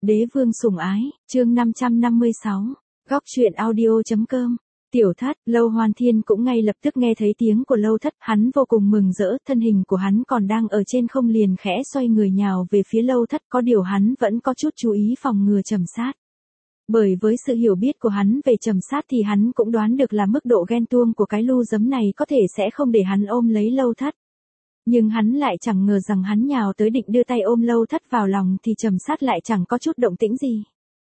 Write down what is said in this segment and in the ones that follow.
Đế vương sủng ái, chương 556, góc truyện audio.com. Tiểu thất, Lâu Hoan Thiên cũng ngay lập tức nghe thấy tiếng của Lâu thất, hắn vô cùng mừng rỡ, thân hình của hắn còn đang ở trên không liền khẽ xoay người nhào về phía Lâu thất, có điều hắn vẫn có chút chú ý phòng ngừa trầm sát. Bởi với sự hiểu biết của hắn về trầm sát thì hắn cũng đoán được là mức độ ghen tuông của cái lưu giấm này có thể sẽ không để hắn ôm lấy Lâu thất. Nhưng hắn lại chẳng ngờ rằng hắn nhào tới định đưa tay ôm Lâu thất vào lòng thì trầm sát lại chẳng có chút động tĩnh gì.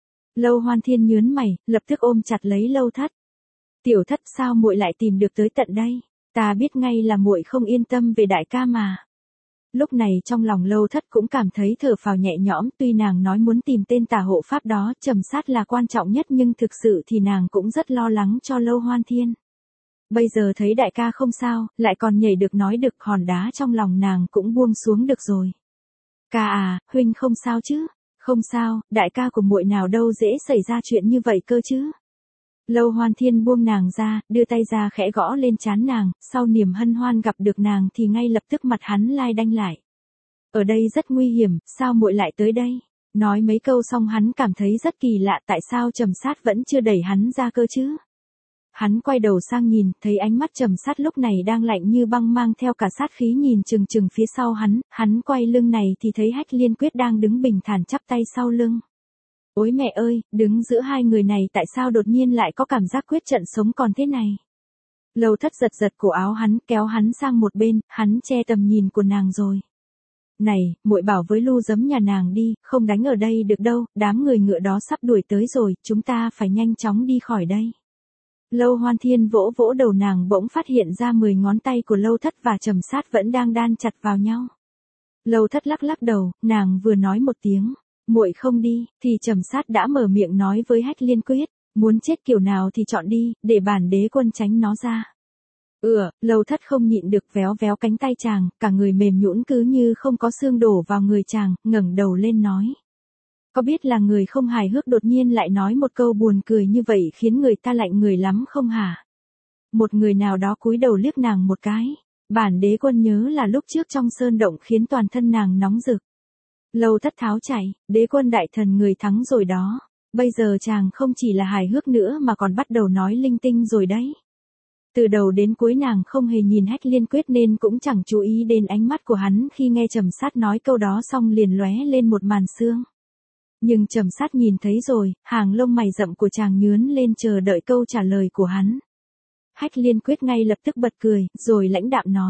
Lâu Hoan Thiên nhướng mày, lập tức ôm chặt lấy Lâu thất. Tiểu thất, sao muội lại tìm được tới tận đây? Ta biết ngay là muội không yên tâm về đại ca mà. Lúc này trong lòng Lâu thất cũng cảm thấy thở phào nhẹ nhõm, tuy nàng nói muốn tìm tên tà hộ pháp đó, trầm sát là quan trọng nhất, nhưng thực sự thì nàng cũng rất lo lắng cho Lâu Hoan Thiên. Bây giờ thấy đại ca không sao, lại còn nhảy được nói được, hòn đá trong lòng nàng cũng buông xuống được rồi. Ca à, huynh không sao chứ? Không sao, đại ca của muội nào đâu dễ xảy ra chuyện như vậy cơ chứ. Lâu Hoan Thiên buông nàng ra, đưa tay ra khẽ gõ lên trán nàng, sau niềm hân hoan gặp được nàng thì ngay lập tức mặt hắn lai đanh lại. Ở đây rất nguy hiểm, sao muội lại tới đây? Nói mấy câu xong hắn cảm thấy rất kỳ lạ, tại sao trầm sát vẫn chưa đẩy hắn ra cơ chứ? Hắn quay đầu sang nhìn, thấy ánh mắt trầm sát lúc này đang lạnh như băng, mang theo cả sát khí nhìn chừng chừng phía sau hắn quay lưng này thì thấy Hách Liên Quyết đang đứng bình thản chắp tay sau lưng. Ôi mẹ ơi, đứng giữa hai người này tại sao đột nhiên lại có cảm giác quyết trận sống còn thế này? Lâu thất giật giật cổ áo hắn, kéo hắn sang một bên, hắn che tầm nhìn của nàng rồi. Này, muội bảo với lưu giấm nhà nàng đi, không đánh ở đây được đâu, đám người ngựa đó sắp đuổi tới rồi, chúng ta phải nhanh chóng đi khỏi đây. Lâu Hoan Thiên vỗ vỗ đầu nàng, bỗng phát hiện ra 10 ngón tay của Lâu thất và trầm sát vẫn đang đan chặt vào nhau. Lâu thất lắc lắc đầu, nàng vừa nói một tiếng, muội không đi, thì trầm sát đã mở miệng nói với Hách Liên Quyết, muốn chết kiểu nào thì chọn đi, để bản đế quân tránh nó ra. Lâu thất không nhịn được véo véo cánh tay chàng, cả người mềm nhũn cứ như không có xương đổ vào người chàng, ngẩng đầu lên nói. Có biết là người không hài hước đột nhiên lại nói một câu buồn cười như vậy khiến người ta lạnh người lắm không hả? Một người nào đó cúi đầu liếc nàng một cái, bản đế quân nhớ là lúc trước trong sơn động khiến toàn thân nàng nóng rực. Lâu thất tháo chạy, đế quân đại thần người thắng rồi đó, bây giờ chàng không chỉ là hài hước nữa mà còn bắt đầu nói linh tinh rồi đấy. Từ đầu đến cuối nàng không hề nhìn Hách Liên Quyết nên cũng chẳng chú ý đến ánh mắt của hắn khi nghe trầm sát nói câu đó xong liền lóe lên một màn sương. Nhưng trầm sát nhìn thấy rồi, hàng lông mày rậm của chàng nhướn lên chờ đợi câu trả lời của hắn. Hách Liên Quyết ngay lập tức bật cười, rồi lãnh đạm nói.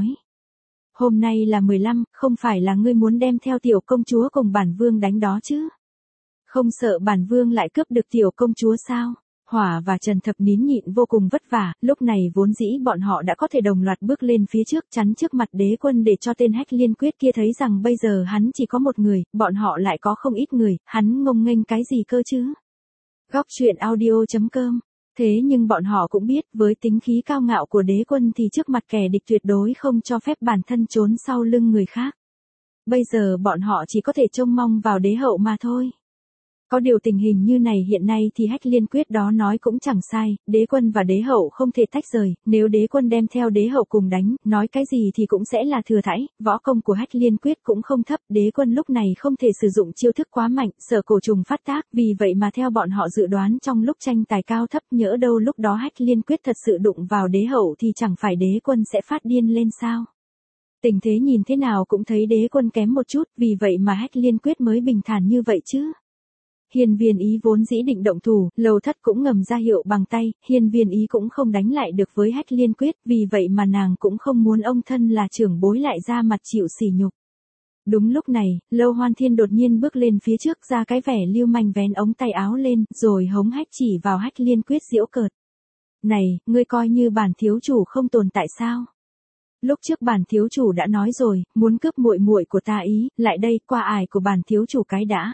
Hôm nay là 15, không phải là ngươi muốn đem theo tiểu công chúa cùng bản vương đánh đó chứ? Không sợ bản vương lại cướp được tiểu công chúa sao? Hỏa và Trần Thập nín nhịn vô cùng vất vả, lúc này vốn dĩ bọn họ đã có thể đồng loạt bước lên phía trước chắn trước mặt đế quân để cho tên Hách Liên Quyết kia thấy rằng bây giờ hắn chỉ có một người, bọn họ lại có không ít người, hắn ngông nghênh cái gì cơ chứ? Góc truyện audio.com. Thế nhưng bọn họ cũng biết với tính khí cao ngạo của đế quân thì trước mặt kẻ địch tuyệt đối không cho phép bản thân trốn sau lưng người khác. Bây giờ bọn họ chỉ có thể trông mong vào đế hậu mà thôi. Có điều tình hình như này hiện nay thì Hách Liên Quyết đó nói cũng chẳng sai, đế quân và đế hậu không thể tách rời, nếu đế quân đem theo đế hậu cùng đánh, nói cái gì thì cũng sẽ là thừa thãi, võ công của Hách Liên Quyết cũng không thấp, đế quân lúc này không thể sử dụng chiêu thức quá mạnh, sợ cổ trùng phát tác, vì vậy mà theo bọn họ dự đoán trong lúc tranh tài cao thấp nhỡ đâu lúc đó Hách Liên Quyết thật sự đụng vào đế hậu thì chẳng phải đế quân sẽ phát điên lên sao. Tình thế nhìn thế nào cũng thấy đế quân kém một chút, vì vậy mà Hách Liên Quyết mới bình thản như vậy chứ. Hiên Viên Ý vốn dĩ định động thủ, Lâu thất cũng ngầm ra hiệu bằng tay, Hiên Viên Ý cũng không đánh lại được với Hách Liên Quyết, vì vậy mà nàng cũng không muốn ông thân là trưởng bối lại ra mặt chịu sỉ nhục. Đúng lúc này, Lâu Hoan Thiên đột nhiên bước lên phía trước ra cái vẻ lưu manh vén ống tay áo lên, rồi hống hách chỉ vào Hách Liên Quyết giễu cợt. Này, ngươi coi như bản thiếu chủ không tồn tại sao? Lúc trước bản thiếu chủ đã nói rồi, muốn cướp muội muội của ta ý, lại đây qua ải của bản thiếu chủ cái đã.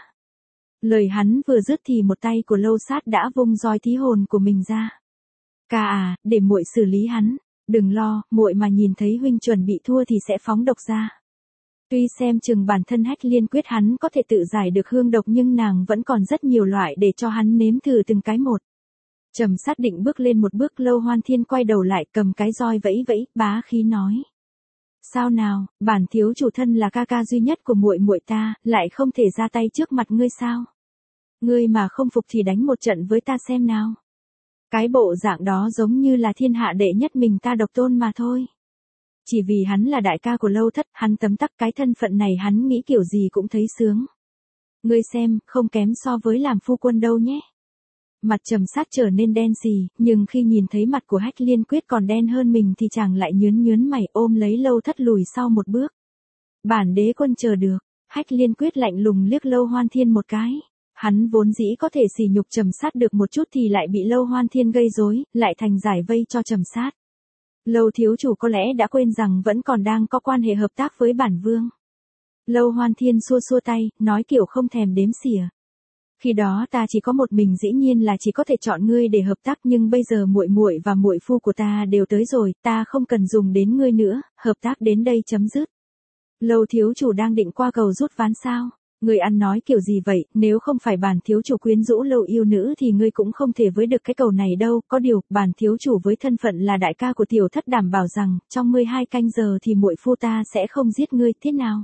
Lời hắn vừa dứt thì một tay của Lâu Sát đã vung roi thí hồn của mình ra. Ca à, để muội xử lý hắn, đừng lo, muội mà nhìn thấy huynh chuẩn bị thua thì sẽ phóng độc ra. Tuy xem chừng bản thân Hách Liên Quyết hắn có thể tự giải được hương độc nhưng nàng vẫn còn rất nhiều loại để cho hắn nếm thử từng cái một. Trầm Sát định bước lên một bước, Lâu Hoan Thiên quay đầu lại cầm cái roi vẫy vẫy, bá khí nói. Sao nào, bản thiếu chủ thân là ca ca duy nhất của muội muội ta, lại không thể ra tay trước mặt ngươi sao? ngươi mà không phục thì đánh một trận với ta xem nào. Cái bộ dạng đó giống như là thiên hạ đệ nhất mình ta độc tôn mà thôi. Chỉ vì hắn là đại ca của Lâu Thất, hắn tấm tắc cái thân phận này hắn nghĩ kiểu gì cũng thấy sướng. Ngươi xem, không kém so với làm phu quân đâu nhé. Mặt Trầm Sát trở nên đen xì, nhưng khi nhìn thấy mặt của Hách Liên Quyết còn đen hơn mình thì chàng lại nhướng mày ôm lấy Lâu Thất lùi sau một bước. Bản đế quân chờ được. Hách Liên Quyết lạnh lùng liếc Lâu Hoan Thiên một cái. Hắn vốn dĩ có thể sỉ nhục Trầm Sát được một chút thì lại bị Lâu Hoan Thiên gây rối, lại thành giải vây cho Trầm Sát. Lâu thiếu chủ có lẽ đã quên rằng vẫn còn đang có quan hệ hợp tác với bản vương. Lâu Hoan Thiên xua xua tay, nói kiểu không thèm đếm xỉa. Khi đó ta chỉ có một mình, dĩ nhiên là chỉ có thể chọn ngươi để hợp tác, nhưng bây giờ muội muội và muội phu của ta đều tới rồi, ta không cần dùng đến ngươi nữa, hợp tác đến đây chấm dứt. Lâu thiếu chủ đang định qua cầu rút ván sao? Ngươi ăn nói kiểu gì vậy, nếu không phải bản thiếu chủ quyến rũ Lâu yêu nữ thì ngươi cũng không thể với được cái cầu này đâu, có điều, bản thiếu chủ với thân phận là đại ca của tiểu thất đảm bảo rằng, trong 12 canh giờ thì muội phu ta sẽ không giết ngươi, thế nào?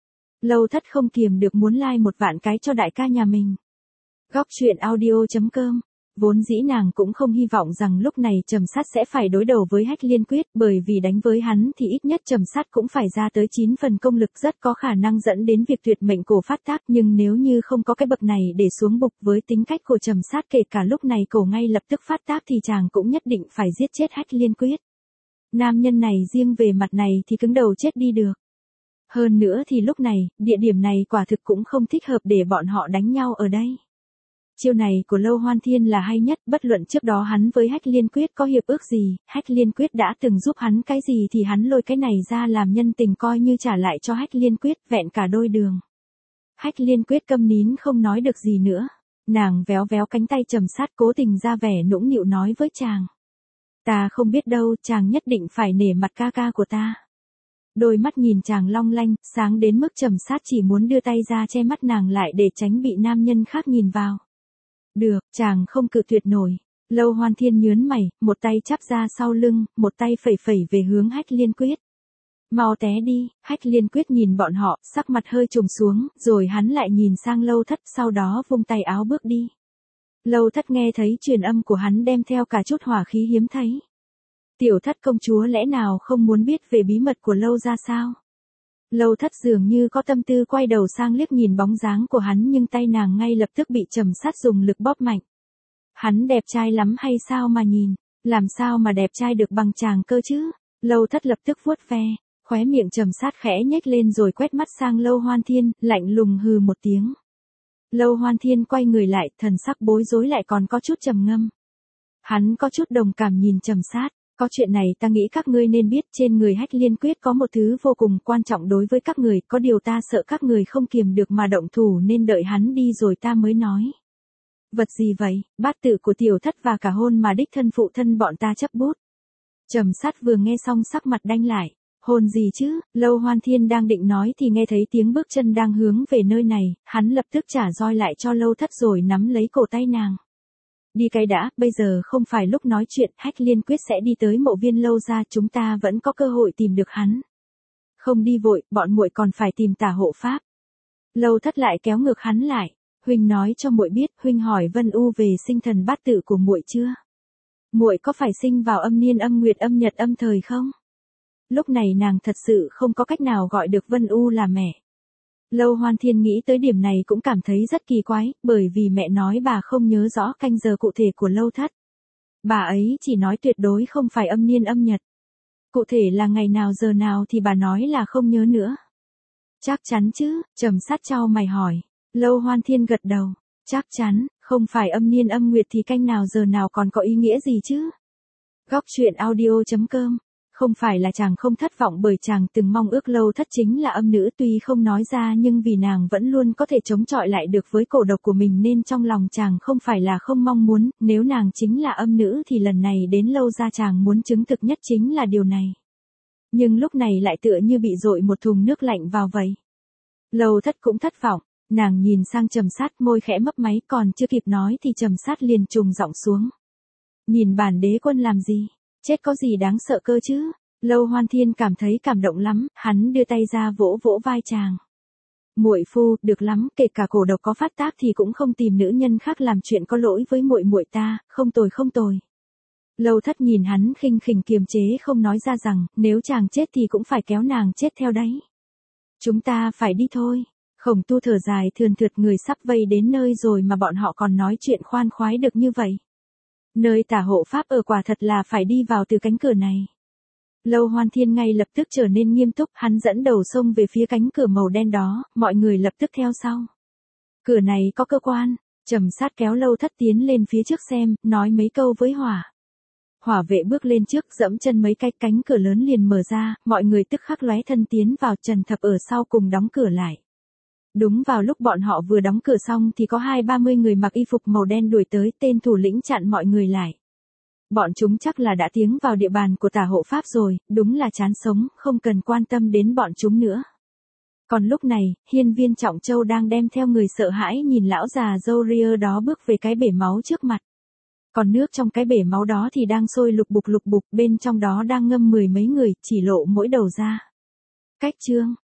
Lâu Thất không kiềm được muốn like một vạn cái cho đại ca nhà mình. Góc truyện audio.com. Vốn dĩ nàng cũng không hy vọng rằng lúc này Trầm Sát sẽ phải đối đầu với Hách Liên Quyết, bởi vì đánh với hắn thì ít nhất Trầm Sát cũng phải ra tới 9 phần công lực, rất có khả năng dẫn đến việc tuyệt mệnh cổ phát tác, nhưng nếu như không có cái bậc này để xuống bục với tính cách của Trầm Sát, kể cả lúc này cổ ngay lập tức phát tác thì chàng cũng nhất định phải giết chết Hách Liên Quyết. Nam nhân này riêng về mặt này thì cứng đầu chết đi được. Hơn nữa thì lúc này, địa điểm này quả thực cũng không thích hợp để bọn họ đánh nhau ở đây. Chiêu này của Lâu Hoan Thiên là hay nhất, bất luận trước đó hắn với Hách Liên Quyết có hiệp ước gì, Hách Liên Quyết đã từng giúp hắn cái gì thì hắn lôi cái này ra làm nhân tình coi như trả lại cho Hách Liên Quyết, vẹn cả đôi đường. Hách Liên Quyết câm nín không nói được gì nữa. Nàng véo véo cánh tay Trầm Sát, cố tình ra vẻ nũng nịu nói với chàng. Ta không biết đâu, chàng nhất định phải nể mặt ca ca của ta. Đôi mắt nhìn chàng long lanh, sáng đến mức Trầm Sát chỉ muốn đưa tay ra che mắt nàng lại để tránh bị nam nhân khác nhìn vào. Được, chàng không cự tuyệt nổi. Lâu Hoan Thiên nhướng mày, một tay chắp ra sau lưng, một tay phẩy phẩy về hướng Hách Liên Quyết. Mau té đi. Hách Liên Quyết nhìn bọn họ, sắc mặt hơi trùng xuống, rồi hắn lại nhìn sang Lâu Thất, sau đó vung tay áo bước đi. Lâu Thất nghe thấy truyền âm của hắn đem theo cả chút hỏa khí hiếm thấy. Tiểu Thất công chúa lẽ nào không muốn biết về bí mật của Lâu gia sao? Lâu Thất dường như có tâm tư quay đầu sang liếc nhìn bóng dáng của hắn, nhưng tay nàng ngay lập tức bị Trầm Sát dùng lực bóp mạnh. Hắn đẹp trai lắm hay sao mà nhìn, làm sao mà đẹp trai được bằng chàng cơ chứ? Lâu Thất lập tức vuốt ve, khóe miệng Trầm Sát khẽ nhếch lên rồi quét mắt sang Lâu Hoan Thiên, lạnh lùng hừ một tiếng. Lâu Hoan Thiên quay người lại, thần sắc bối rối lại còn có chút trầm ngâm. Hắn có chút đồng cảm nhìn Trầm Sát. Có chuyện này ta nghĩ các ngươi nên biết, trên người Hách Liên Quyết có một thứ vô cùng quan trọng đối với các người, có điều ta sợ các người không kiềm được mà động thủ nên đợi hắn đi rồi ta mới nói. Vật gì vậy? Bát tự của tiểu thất và cả hôn mà đích thân phụ thân bọn ta chấp bút. Trầm Sát vừa nghe xong sắc mặt đanh lại. Hôn gì chứ? Lâu Hoan Thiên đang định nói thì nghe thấy tiếng bước chân đang hướng về nơi này, hắn lập tức trả roi lại cho Lâu Thất rồi nắm lấy cổ tay nàng. Đi cái đã, bây giờ không phải lúc nói chuyện, Hách Liên Quyết sẽ đi tới mộ viên Lâu gia, chúng ta vẫn có cơ hội tìm được hắn. Không đi vội, bọn muội còn phải tìm tả hộ pháp. Lâu Thất lại kéo ngược hắn lại, huynh nói cho muội biết, huynh hỏi Vân U về sinh thần bát tự của muội chưa? Muội có phải sinh vào âm niên âm nguyệt âm nhật âm thời không? Lúc này nàng thật sự không có cách nào gọi được Vân U là mẹ. Lâu Hoan Thiên nghĩ tới điểm này cũng cảm thấy rất kỳ quái, bởi vì mẹ nói bà không nhớ rõ canh giờ cụ thể của Lâu Thất. Bà ấy chỉ nói tuyệt đối không phải âm niên âm nhật. Cụ thể là ngày nào giờ nào thì bà nói là không nhớ nữa. Chắc chắn chứ? Trầm Sát chau mày hỏi. Lâu Hoan Thiên gật đầu. Chắc chắn, không phải âm niên âm nguyệt thì canh nào giờ nào còn có ý nghĩa gì chứ? Góc truyện audio.com. Không phải là chàng không thất vọng bởi chàng từng mong ước Lâu Thất chính là âm nữ, tuy không nói ra nhưng vì nàng vẫn luôn có thể chống chọi lại được với cổ độc của mình nên trong lòng chàng không phải là không mong muốn, nếu nàng chính là âm nữ thì lần này đến Lâu gia chàng muốn chứng thực nhất chính là điều này. Nhưng lúc này lại tựa như bị dội một thùng nước lạnh vào vậy. Lâu Thất cũng thất vọng, nàng nhìn sang Trầm Sát, môi khẽ mấp máy, còn chưa kịp nói thì Trầm Sát liền trùng giọng xuống. Nhìn bản đế quân làm gì? Chết có gì đáng sợ cơ chứ? Lâu Hoan Thiên cảm thấy cảm động lắm, hắn đưa tay ra vỗ vỗ vai chàng. Muội phu, được lắm, kể cả cổ độc có phát tác thì cũng không tìm nữ nhân khác làm chuyện có lỗi với muội muội ta, không tồi không tồi. Lâu Thất nhìn hắn khinh khỉnh kiềm chế không nói ra rằng, nếu chàng chết thì cũng phải kéo nàng chết theo đấy. Chúng ta phải đi thôi. Khổng Tu thở dài thườn thượt, người sắp vây đến nơi rồi mà bọn họ còn nói chuyện khoan khoái được như vậy. Nơi tả hộ pháp ở quả thật là phải đi vào từ cánh cửa này. Lâu Hoan Thiên ngay lập tức trở nên nghiêm túc, hắn dẫn đầu xông về phía cánh cửa màu đen đó, mọi người lập tức theo sau. Cửa này có cơ quan, Trầm Sát kéo Lâu Thất tiến lên phía trước xem, nói mấy câu với Hỏa. Hỏa vệ bước lên trước, dẫm chân mấy cái, cánh cửa lớn liền mở ra, mọi người tức khắc lóe thân tiến vào, Trần Thập ở sau cùng đóng cửa lại. Đúng vào lúc bọn họ vừa đóng cửa xong thì có 20-30 người mặc y phục màu đen đuổi tới, tên thủ lĩnh chặn mọi người lại. Bọn chúng chắc là đã tiến vào địa bàn của tả hộ pháp rồi, đúng là chán sống, không cần quan tâm đến bọn chúng nữa. Còn lúc này, hiên viên Trọng Châu đang đem theo người sợ hãi nhìn lão già râu ria đó bước về cái bể máu trước mặt. Còn nước trong cái bể máu đó thì đang sôi lục bục, bên trong đó đang ngâm 10 mấy người, chỉ lộ mỗi đầu ra. Cách chương